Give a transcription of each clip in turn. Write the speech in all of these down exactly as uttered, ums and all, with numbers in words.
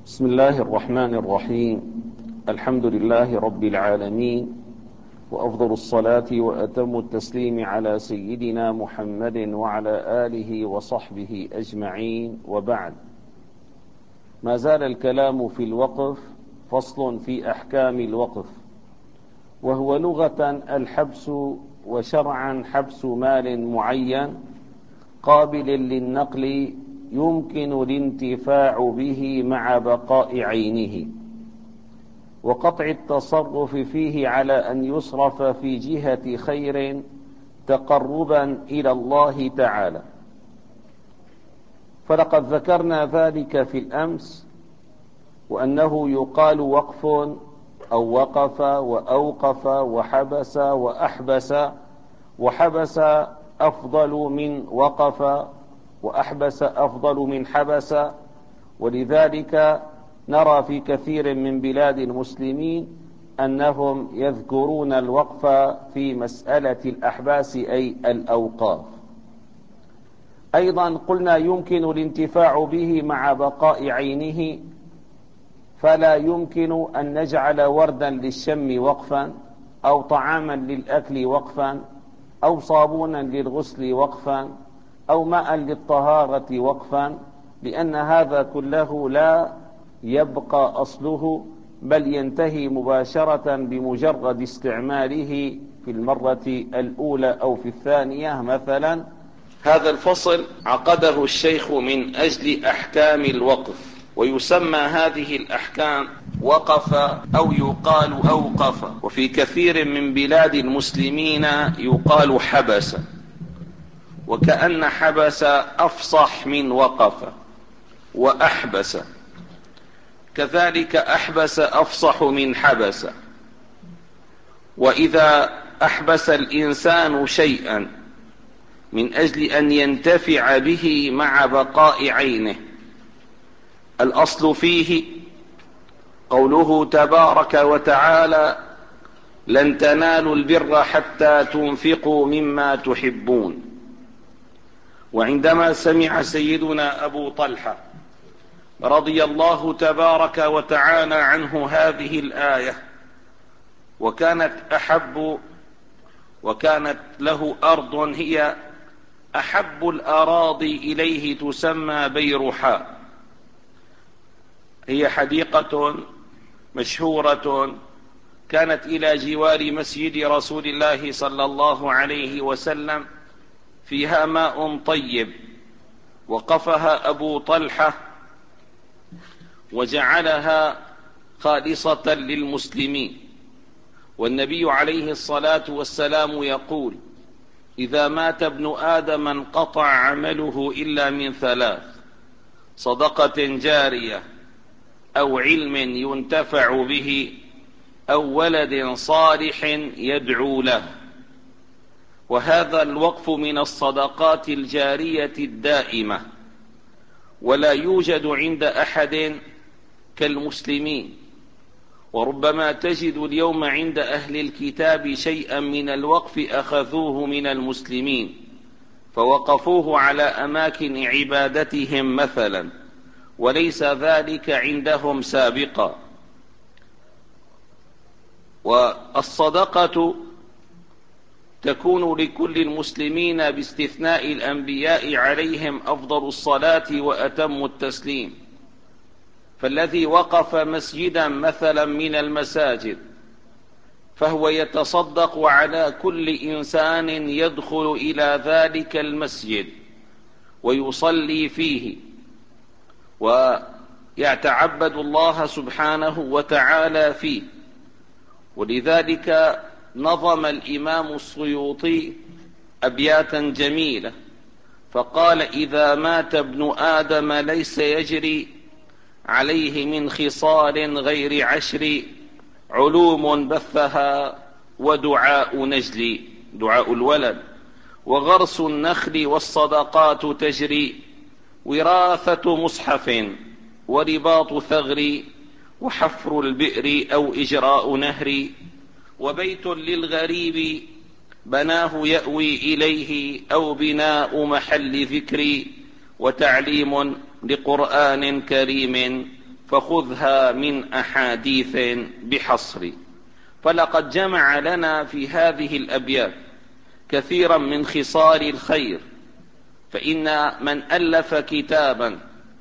بسم الله الرحمن الرحيم. الحمد لله رب العالمين، وأفضل الصلاة وأتم التسليم على سيدنا محمد وعلى آله وصحبه أجمعين، وبعد. ما زال الكلام في الوقف. فصل في أحكام الوقف، وهو لغة الحبس، وشرعا حبس مال معين قابل للنقل يمكن الانتفاع به مع بقاء عينه، وقطع التصرف فيه على أن يصرف في جهة خير تقربا إلى الله تعالى. فلقد ذكرنا ذلك في الأمس، وأنه يقال وقف أو وقف وأوقف وحبس وأحبس، وحبس أفضل من وقف، وأحبس أفضل من حبس. ولذلك نرى في كثير من بلاد المسلمين أنهم يذكرون الوقف في مسألة الأحباس أي الأوقاف. أيضا قلنا يمكن الانتفاع به مع بقاء عينه، فلا يمكن أن نجعل وردا للشم وقفا، أو طعاما للأكل وقفا، أو صابونا للغسل وقفا، أو ماء للطهارة وقفا، لأن هذا كله لا يبقى أصله، بل ينتهي مباشرة بمجرد استعماله في المرة الأولى أو في الثانية مثلا. هذا الفصل عقده الشيخ من أجل أحكام الوقف، ويسمى هذه الأحكام وقف أو يقال أوقف. وفي كثير من بلاد المسلمين يقال حبس، وكأن حبس أفصح من وقف. وأحبس كذلك، أحبس أفصح من حبس. وإذا أحبس الإنسان شيئا من أجل أن ينتفع به مع بقاء عينه، الأصل فيه قوله تبارك وتعالى: لن تنالوا البر حتى تنفقوا مما تحبون. وعندما سمع سيدنا أبو طلحة رضي الله تبارك وتعالى عنه هذه الآية، وكانت أحب وكانت له أرض هي أحب الأراضي إليه تسمى بيرحاء، هي حديقة مشهورة كانت إلى جوار مسجد رسول الله صلى الله عليه وسلم، فيها ماء طيب، وقفها أبو طلحة وجعلها خالصة للمسلمين. والنبي عليه الصلاة والسلام يقول: إذا مات ابن آدم انقطع عمله إلا من ثلاث: صدقة جارية، أو علم ينتفع به، أو ولد صالح يدعو له. وهذا الوقف من الصدقات الجارية الدائمة، ولا يوجد عند أحد كالمسلمين. وربما تجد اليوم عند أهل الكتاب شيئا من الوقف أخذوه من المسلمين، فوقفوه على أماكن عبادتهم مثلا، وليس ذلك عندهم سابقا. والصدقة تكون لكل المسلمين باستثناء الأنبياء عليهم أفضل الصلاة وأتم التسليم. فالذي وقف مسجدا مثلا من المساجد فهو يتصدق على كل إنسان يدخل إلى ذلك المسجد ويصلي فيه ويتعبد الله سبحانه وتعالى فيه. ولذلك نظم الإمام السيوطي أبياتا جميلة فقال: إذا مات ابن آدم ليس يجري عليه من خصال غير عشر: علوم بثها ودعاء نجلي، دعاء الولد، وغرس النخل والصدقات تجري، وراثة مصحف ورباط ثغر، وحفر البئر أو إجراء نهر، وبيت للغريب بناه يأوي إليه، أو بناء محل ذكر، وتعليم لقرآن كريم، فخذها من أحاديث بحصر. فلقد جمع لنا في هذه الأبيات كثيرا من خصال الخير، فإن من ألف كتابا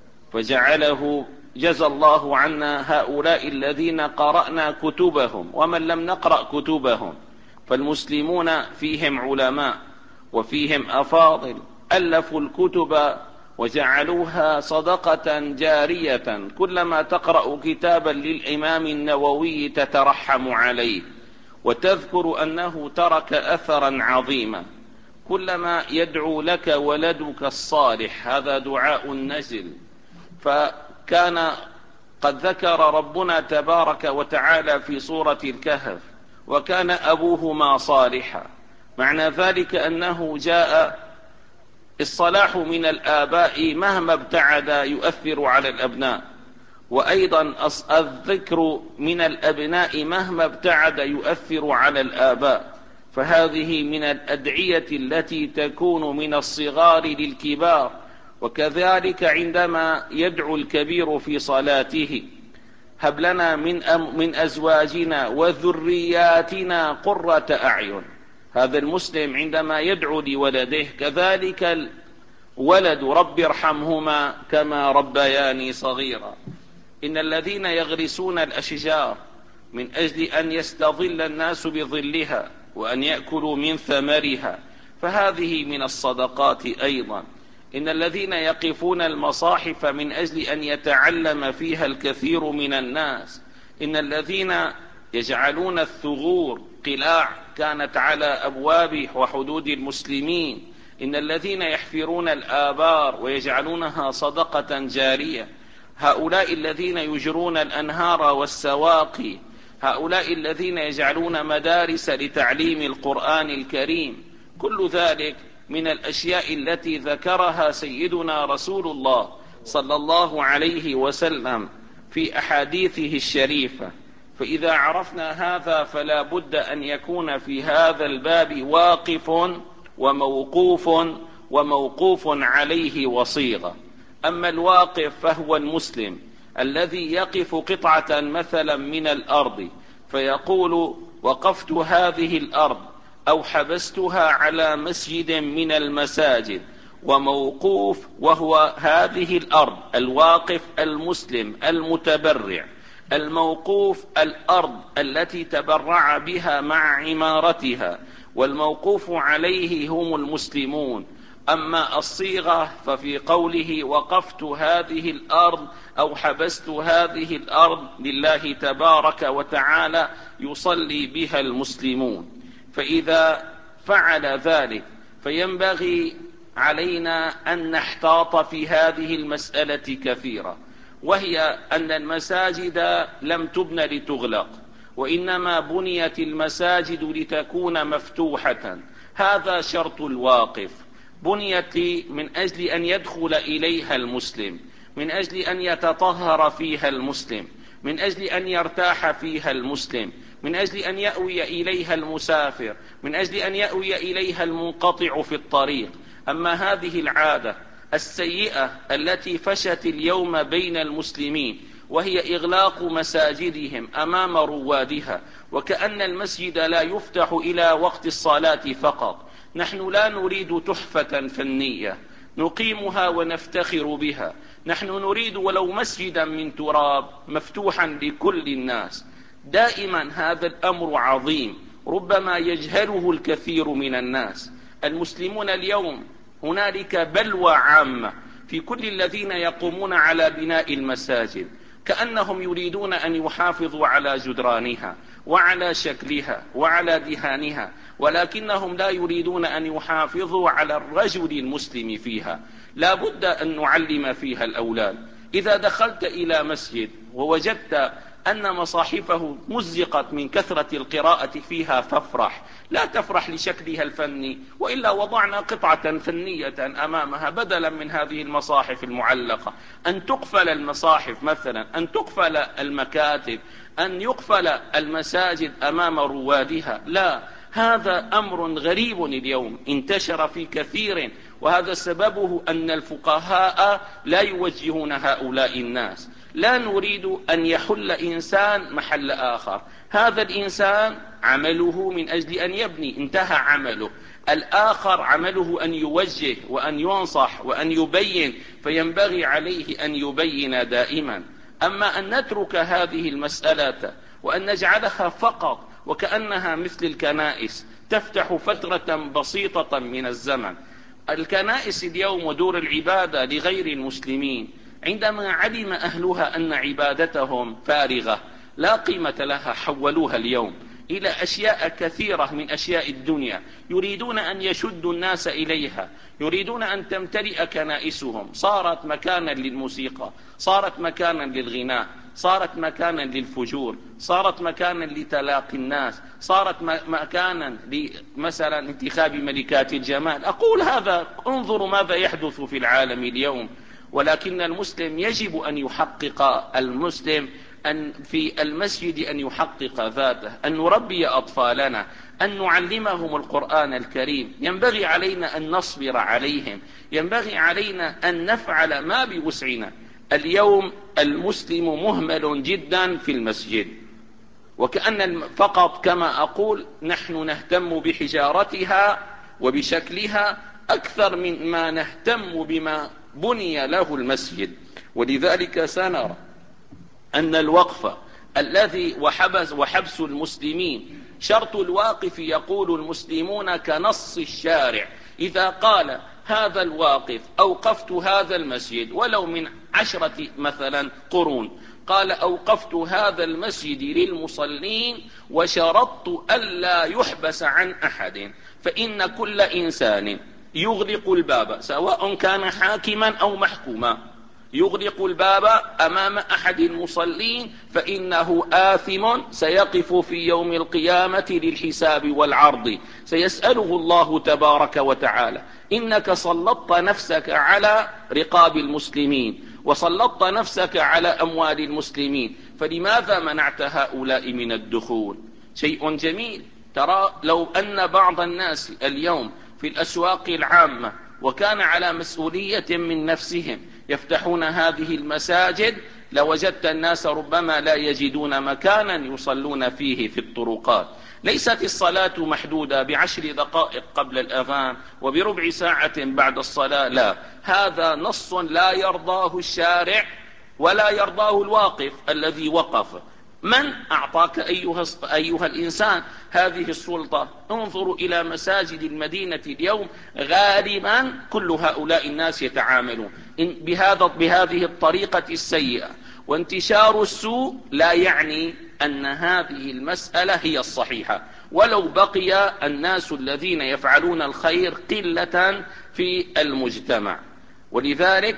فجعله جزى الله عنا هؤلاء الذين قرأنا كتبهم ومن لم نقرأ كتبهم، فالمسلمون فيهم علماء وفيهم أفاضل ألفوا الكتب وجعلوها صدقة جارية، كلما تقرأ كتابا للإمام النووي تترحم عليه وتذكر أنه ترك أثرا عظيما. كلما يدعو لك ولدك الصالح، هذا دعاء النزل. فكان قد ذكر ربنا تبارك وتعالى في سورة الكهف: وكان أبوهما صالحا. معنى ذلك أنه جاء الصلاح من الآباء مهما ابتعد يؤثر على الأبناء، وأيضا الذكر من الأبناء مهما ابتعد يؤثر على الآباء. فهذه من الأدعية التي تكون من الصغار للكبار. وكذلك عندما يدعو الكبير في صلاته: هب لنا من, أم من أزواجنا وذرياتنا قرة أعين. هذا المسلم عندما يدعو لولده كذلك الولد: رب ارحمهما كما ربياني صغيرا. إن الذين يغرسون الأشجار من أجل أن يستظل الناس بظلها وأن يأكلوا من ثمرها، فهذه من الصدقات أيضا. إن الذين يقفون المصاحف من أجل أن يتعلم فيها الكثير من الناس. إن الذين يجعلون الثغور قلاع كانت على أبواب وحدود المسلمين. إن الذين يحفرون الآبار ويجعلونها صدقة جارية. هؤلاء الذين يجرون الأنهار والسواقي. هؤلاء الذين يجعلون مدارس لتعليم القرآن الكريم. كل ذلك من الأشياء التي ذكرها سيدنا رسول الله صلى الله عليه وسلم في أحاديثه الشريفة. فإذا عرفنا هذا فلا بد أن يكون في هذا الباب واقف وموقوف وموقوف عليه وصيغة. أما الواقف فهو المسلم الذي يقف قطعة مثلا من الأرض فيقول: وقفت هذه الأرض أو حبستها على مسجد من المساجد. وموقوف وهو هذه الأرض، الواقف المسلم المتبرع. الموقوف الأرض التي تبرع بها مع عمارتها، والموقوف عليه هم المسلمون. أما الصيغة ففي قوله: وقفت هذه الأرض أو حبست هذه الأرض، لله تبارك وتعالى يصلي بها المسلمون. فإذا فعل ذلك فينبغي علينا أن نحتاط في هذه المسألة كثيرا، وهي أن المساجد لم تبن لتغلق، وإنما بنيت المساجد لتكون مفتوحة. هذا شرط الواقف. بنيت من أجل أن يدخل إليها المسلم، من أجل أن يتطهر فيها المسلم، من أجل أن يرتاح فيها المسلم، من أجل أن يأوي إليها المسافر، من أجل أن يأوي إليها المنقطع في الطريق. أما هذه العادة السيئة التي فشت اليوم بين المسلمين، وهي إغلاق مساجدهم أمام روادها، وكأن المسجد لا يفتح إلى وقت الصلاة فقط. نحن لا نريد تحفة فنية نقيمها ونفتخر بها، نحن نريد ولو مسجدا من تراب مفتوحا لكل الناس. دائما هذا الأمر عظيم، ربما يجهله الكثير من الناس. المسلمون اليوم هنالك بلوى عامة في كل الذين يقومون على بناء المساجد، كأنهم يريدون أن يحافظوا على جدرانها وعلى شكلها وعلى دهانها، ولكنهم لا يريدون أن يحافظوا على الرجل المسلم فيها. لا بد أن نعلم فيها الأولاد. إذا دخلت إلى مسجد ووجدت أن مصاحفه مزقت من كثرة القراءة فيها فافرح، لا تفرح لشكلها الفني، وإلا وضعنا قطعة فنية أمامها بدلا من هذه المصاحف المعلقة. أن تقفل المصاحف مثلا، أن تقفل المكاتب، أن يقفل المساجد أمام روادها. لا، هذا أمر غريب اليوم انتشر في كثير، وهذا سببه أن الفقهاء لا يوجهون هؤلاء الناس، لا نريد أن يحل إنسان محل آخر. هذا الإنسان عمله من أجل أن يبني، انتهى عمله. الآخر عمله أن يوجه وأن ينصح وأن يبين، فينبغي عليه أن يبين دائما. أما أن نترك هذه المسألة وأن نجعلها فقط وكأنها مثل الكنائس تفتح فترة بسيطة من الزمن. الكنائس اليوم ودور العبادة لغير المسلمين عندما علم أهلها أن عبادتهم فارغة لا قيمة لها حولوها اليوم إلى أشياء كثيرة من أشياء الدنيا، يريدون أن يشدوا الناس إليها، يريدون أن تمتلئ كنائسهم. صارت مكانا للموسيقى، صارت مكانا للغناء، صارت مكانا للفجور، صارت مكانا لتلاقي الناس، صارت مكانا مثلا انتخاب ملكات الجمال. أقول هذا، انظروا ماذا يحدث في العالم اليوم. ولكن المسلم يجب أن يحقق المسلم أن في المسجد أن يحقق ذاته، أن نربي أطفالنا، أن نعلمهم القرآن الكريم. ينبغي علينا أن نصبر عليهم، ينبغي علينا أن نفعل ما بوسعنا. اليوم المسلم مهمل جدا في المسجد، وكأن فقط كما أقول نحن نهتم بحجارتها وبشكلها أكثر من ما نهتم بما بني له المسجد. ولذلك سنرى أن الوقف الذي وحبس, وحبس المسلمين شرط الواقف، يقول المسلمون كنص الشارع. إذا قال هذا الواقف أوقفت هذا المسجد ولو من عشرة مثلا قرون، قال أوقفت هذا المسجد للمصلين وشرطت ألا يحبس عن أحد، فإن كل إنسان يغلق الباب سواء كان حاكما أو محكوما، يغلق الباب أمام أحد المصلين فإنه آثم سيقف في يوم القيامة للحساب والعرض، سيسأله الله تبارك وتعالى: إنك سلطت نفسك على رقاب المسلمين وسلطت نفسك على أموال المسلمين، فلماذا منعت هؤلاء من الدخول؟ شيء جميل. ترى لو أن بعض الناس اليوم في الأسواق العامة وكان على مسؤولية من نفسهم يفتحون هذه المساجد، لوجدت الناس ربما لا يجدون مكانا يصلون فيه في الطرقات. ليست الصلاة محدودة بعشر دقائق قبل الأذان وبربع ساعة بعد الصلاة، لا، هذا نص لا يرضاه الشارع ولا يرضاه الواقف الذي وقف. من أعطاك أيها, أيها الإنسان هذه السلطة؟ انظروا إلى مساجد المدينة اليوم، غالبا كل هؤلاء الناس يتعاملون بهذا بهذه الطريقة السيئة. وانتشار السوء لا يعني أن هذه المسألة هي الصحيحة، ولو بقي الناس الذين يفعلون الخير قلة في المجتمع. ولذلك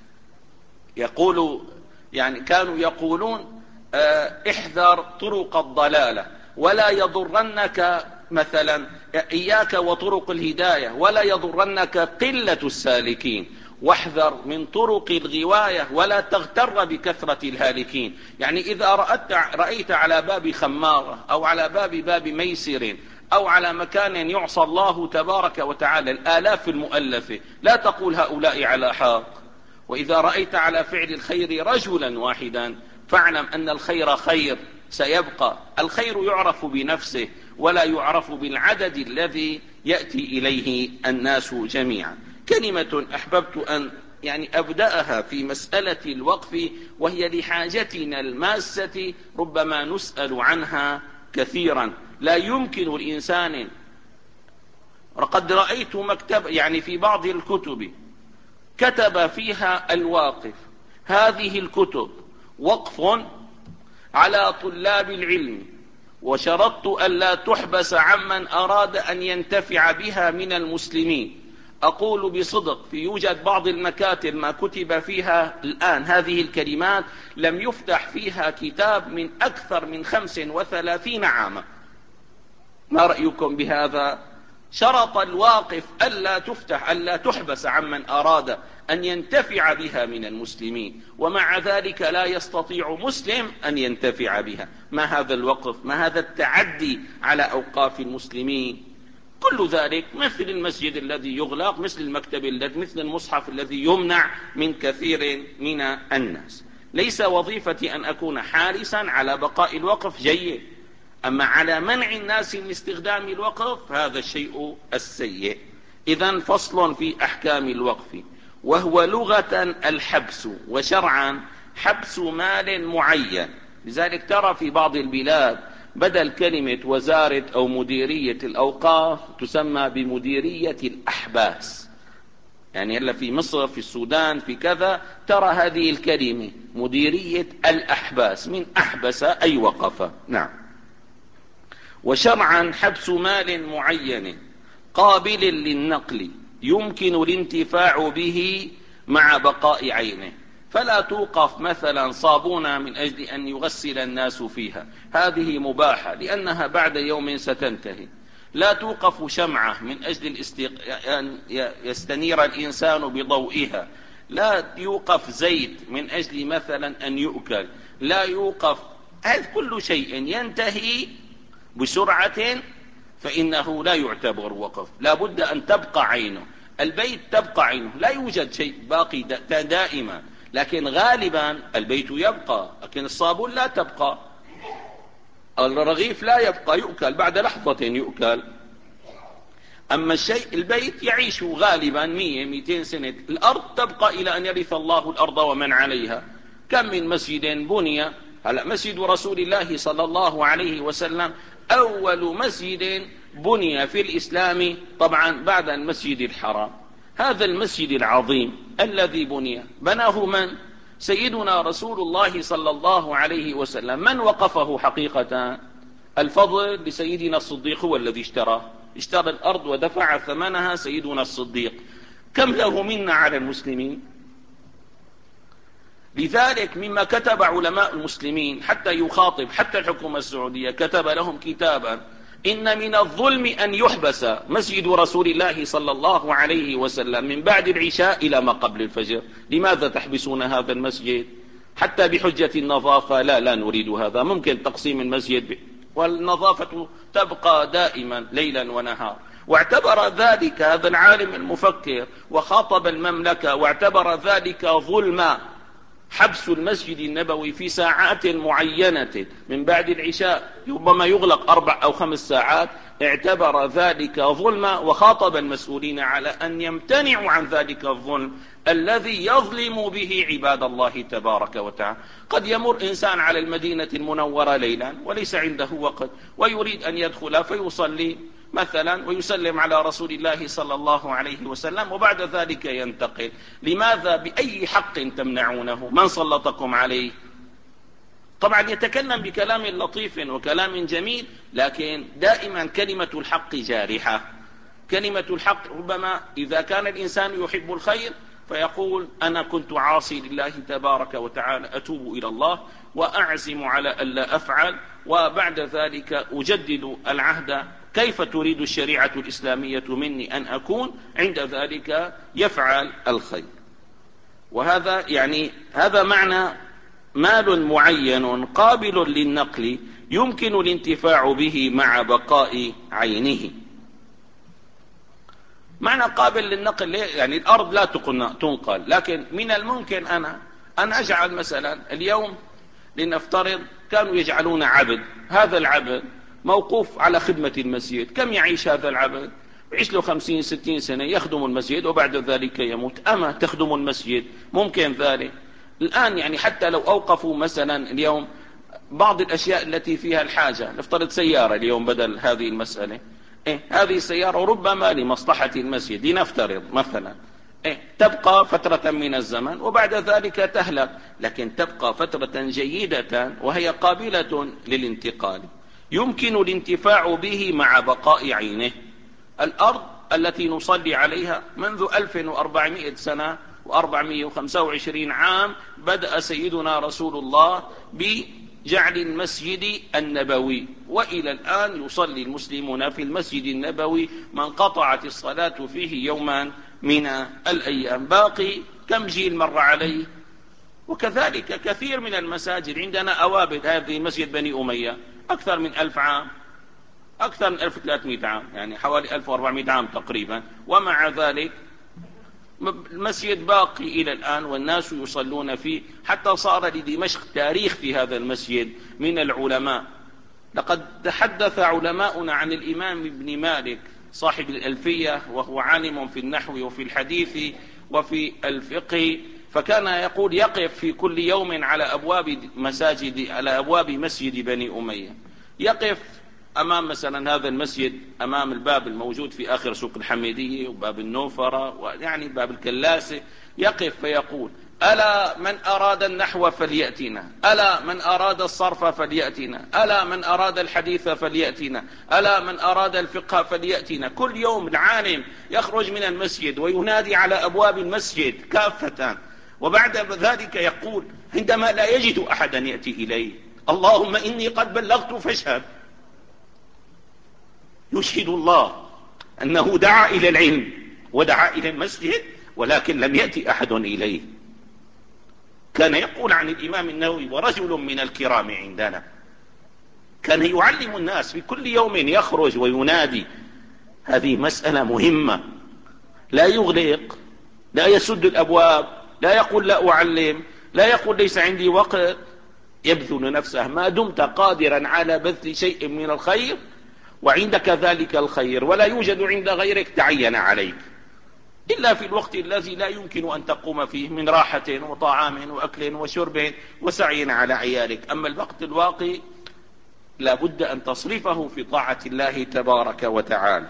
يقول يعني كانوا يقولون احذر طرق الضلالة ولا يضرنك مثلا إياك وطرق الهداية ولا يضرنك قلة السالكين، واحذر من طرق الغواية ولا تغتر بكثرة الهالكين. يعني إذا رأيت, رأيت على باب خمارة أو على باب باب ميسر أو على مكان يعصى الله تبارك وتعالى الآلاف المؤلفة، لا تقول هؤلاء على حق. وإذا رأيت على فعل الخير رجلا واحدا فاعلم أن الخير خير سيبقى. الخير يعرف بنفسه ولا يعرف بالعدد الذي يأتي إليه الناس جميعا. كلمة أحببت أن يعني أبدأها في مسألة الوقف، وهي لحاجتنا الماسة ربما نسأل عنها كثيرا. لا يمكن الإنسان، قد رأيت مكتب يعني في بعض الكتب كتب فيها الواقف: هذه الكتب وقف على طلاب العلم، وشرطت ألا تحبس عمن أراد أن ينتفع بها من المسلمين. أقول بصدق في يوجد بعض المكاتب ما كتب فيها الآن هذه الكلمات لم يفتح فيها كتاب من أكثر من خمس وثلاثين عاما. ما رأيكم بهذا؟ شرط الواقف ألا تفتح ألا تحبس عمن أراد أن ينتفع بها من المسلمين، ومع ذلك لا يستطيع مسلم أن ينتفع بها. ما هذا الوقف؟ ما هذا التعدي على أوقاف المسلمين؟ كل ذلك مثل المسجد الذي يغلق، مثل المكتب الذي، مثل المصحف الذي يمنع من كثير من الناس. ليس وظيفتي أن أكون حارسا على بقاء الوقف، جيد، أما على منع الناس من استخدام الوقف هذا الشيء السيء. إذن فصل في أحكام الوقف. وهو لغة الحبس، وشرعا حبس مال معين. لذلك ترى في بعض البلاد بدل كلمة وزارة أو مديرية الأوقاف تسمى بمديرية الأحباس. يعني هلا في مصر، في السودان، في كذا ترى هذه الكلمة مديرية الأحباس، من أحبس أي وقف. نعم. وشرعا حبس مال معين قابل للنقل يمكن الانتفاع به مع بقاء عينه. فلا توقف مثلا صابونة من أجل أن يغسل الناس فيها، هذه مباحة لأنها بعد يوم ستنتهي. لا توقف شمعة من أجل الاستيق... أن يستنير الإنسان بضوئها. لا يوقف زيت من أجل مثلا أن يؤكل. لا يوقف، هذا كل شيء ينتهي بسرعة فإنه لا يعتبر وقف، لا بد أن تبقى عينه. البيت تبقى عينه، لا يوجد شيء باقي دائما، لكن غالبا البيت يبقى، لكن الصابون لا تبقى، الرغيف لا يبقى، يؤكل بعد لحظة يؤكل. أما الشيء البيت يعيش غالبا مية مئتين سنة. الأرض تبقى إلى أن يرث الله الأرض ومن عليها. كم من مسجد بني، هلا مسجد رسول الله صلى الله عليه وسلم أول مسجد بني في الإسلام طبعا بعد المسجد الحرام. هذا المسجد العظيم الذي بني بناه من؟ سيدنا رسول الله صلى الله عليه وسلم. من وقفه حقيقة؟ الفضل لسيدنا الصديق، هو الذي اشتراه، اشترى الأرض ودفع ثمنها سيدنا الصديق. كم له منا على المسلمين؟ لذلك مما كتب علماء المسلمين حتى يخاطب حتى الحكومة السعودية، كتب لهم كتابا: إن من الظلم أن يحبس مسجد رسول الله صلى الله عليه وسلم من بعد العشاء إلى ما قبل الفجر. لماذا تحبسون هذا المسجد؟ حتى بحجة النظافة؟ لا لا نريد هذا. ممكن تقسيم المسجد والنظافة تبقى دائما ليلا ونهار. واعتبر ذلك هذا العالم المفكر وخاطب المملكة، واعتبر ذلك ظلما، حبس المسجد النبوي في ساعات معينة من بعد العشاء، ربما يغلق أربع أو خمس ساعات، اعتبر ذلك ظلما، وخاطب المسؤولين على أن يمتنعوا عن ذلك الظلم الذي يظلم به عباد الله تبارك وتعالى. قد يمر إنسان على المدينة المنورة ليلا وليس عنده وقت، ويريد أن يدخل فيصلي مثلا ويسلم على رسول الله صلى الله عليه وسلم، وبعد ذلك ينتقل. لماذا؟ بأي حق تمنعونه؟ من سلطكم عليه؟ طبعا يتكلم بكلام لطيف وكلام جميل، لكن دائما كلمة الحق جارحة. كلمة الحق ربما إذا كان الإنسان يحب الخير فيقول: أنا كنت عاصي لله تبارك وتعالى، أتوب إلى الله وأعزم على ألا أفعل، وبعد ذلك أجدد العهد. كيف تريد الشريعة الإسلامية مني أن أكون؟ عند ذلك يفعل الخير. وهذا يعني هذا معنى مال معين قابل للنقل يمكن الانتفاع به مع بقاء عينه. معنى قابل للنقل يعني الأرض لا تنقل، لكن من الممكن أنا أن أجعل مثلا اليوم، لنفترض كانوا يجعلون عبد، هذا العبد موقوف على خدمة المسجد. كم يعيش هذا العبد؟ يعيش له خمسين ستين سنة يخدم المسجد وبعد ذلك يموت. أما تخدم المسجد ممكن ذلك. الآن يعني حتى لو أوقفوا مثلا اليوم بعض الأشياء التي فيها الحاجة، نفترض سيارة اليوم بدل هذه المسألة، إيه هذه السيارة ربما لمصلحة المسجد لنفترض مثلا، إيه تبقى فترة من الزمن وبعد ذلك تهلك، لكن تبقى فترة جيدة وهي قابلة للانتقال، يمكن الانتفاع به مع بقاء عينه. الأرض التي نصلي عليها منذ ألف وأربعمائة سنة وأربعمائة وخمسة وعشرين عام بدأ سيدنا رسول الله بجعل المسجد النبوي، وإلى الآن يصلي المسلمون في المسجد النبوي من قطعت الصلاة فيه يوما من الأيام. باقي كم جيل مر عليه؟ وكذلك كثير من المساجد عندنا أوابد. هذه مسجد بني أمية أكثر من ألف عام، أكثر من ألف وثلاثمائة عام، يعني حوالي ألف وأربعمائة عام تقريبا، ومع ذلك المسجد باقي إلى الآن والناس يصلون فيه، حتى صار لدمشق تاريخ في هذا المسجد من العلماء. لقد تحدث علماؤنا عن الإمام ابن مالك صاحب الألفية، وهو عالم في النحو وفي الحديث وفي الفقه، فكان يقول يقف في كل يوم على أبواب مساجد على أبواب مسجد بني أمية، يقف أمام مثلا هذا المسجد، أمام الباب الموجود في آخر سوق الحميدية وباب النوفرة ويعني باب الكلاسة، يقف فيقول: ألا من أراد النحو فليأتنا، ألا من أراد الصرف فليأتنا، ألا من أراد الحديث فليأتنا، ألا من أراد الفقه فليأتنا. كل يوم العالم يخرج من المسجد وينادي على أبواب المسجد كافة، وبعد ذلك يقول عندما لا يجد أحدا يأتي إليه: اللهم إني قد بلغت فاشهد. يشهد الله أنه دعا إلى العلم ودعا إلى المسجد، ولكن لم يأتي أحد إليه. كان يقول عن الإمام النووي: ورجل من الكرام عندنا. كان يعلم الناس في كل يوم يخرج وينادي. هذه مسألة مهمة، لا يغلق، لا يسد الأبواب، لا يقول لا أعلم، لا يقول ليس عندي وقت. يبذل نفسه ما دمت قادرا على بذل شيء من الخير وعندك ذلك الخير ولا يوجد عند غيرك تعين عليك، إلا في الوقت الذي لا يمكن أن تقوم فيه من راحة وطعام وأكل وشرب وسعي على عيالك. أما الوقت الواقي لا بد أن تصرفه في طاعة الله تبارك وتعالى.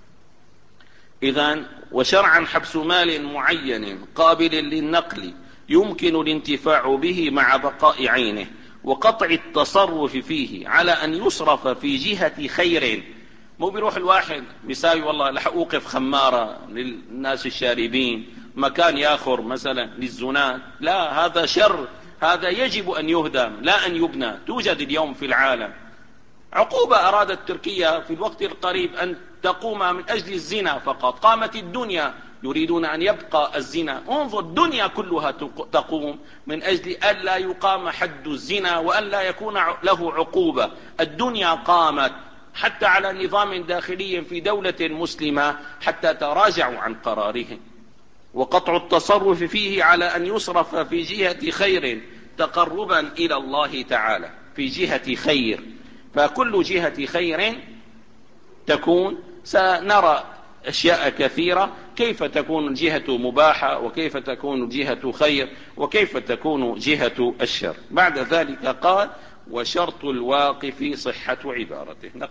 إذن وشرعا حبس مال معين قابل للنقل يمكن الانتفاع به مع بقاء عينه، وقطع التصرف فيه على أن يصرف في جهة خير. مو بيروح الواحد بيساوي والله لح أوقف خمارة للناس الشاربين، مكان ياخر مثلا للزنات، لا، هذا شر، هذا يجب أن يهدم لا أن يبنى. توجد اليوم في العالم عقوبة أرادت تركيا في الوقت القريب أن تقوم من أجل الزنا فقط، قامت الدنيا يريدون أن يبقى الزنا. انظر، الدنيا كلها تقوم من أجل أن لا يقام حد الزنا وأن لا يكون له عقوبة. الدنيا قامت حتى على نظام داخلي في دولة مسلمة حتى تراجعوا عن قرارهم. وقطع التصرف فيه على أن يصرف في جهة خير تقربا إلى الله تعالى، في جهة خير. فكل جهة خير تكون سنرى أشياء كثيرة، كيف تكون الجهة مباحة وكيف تكون جهة خير وكيف تكون جهة الشر. بعد ذلك قال: وشرط الواقف صحة عبارته.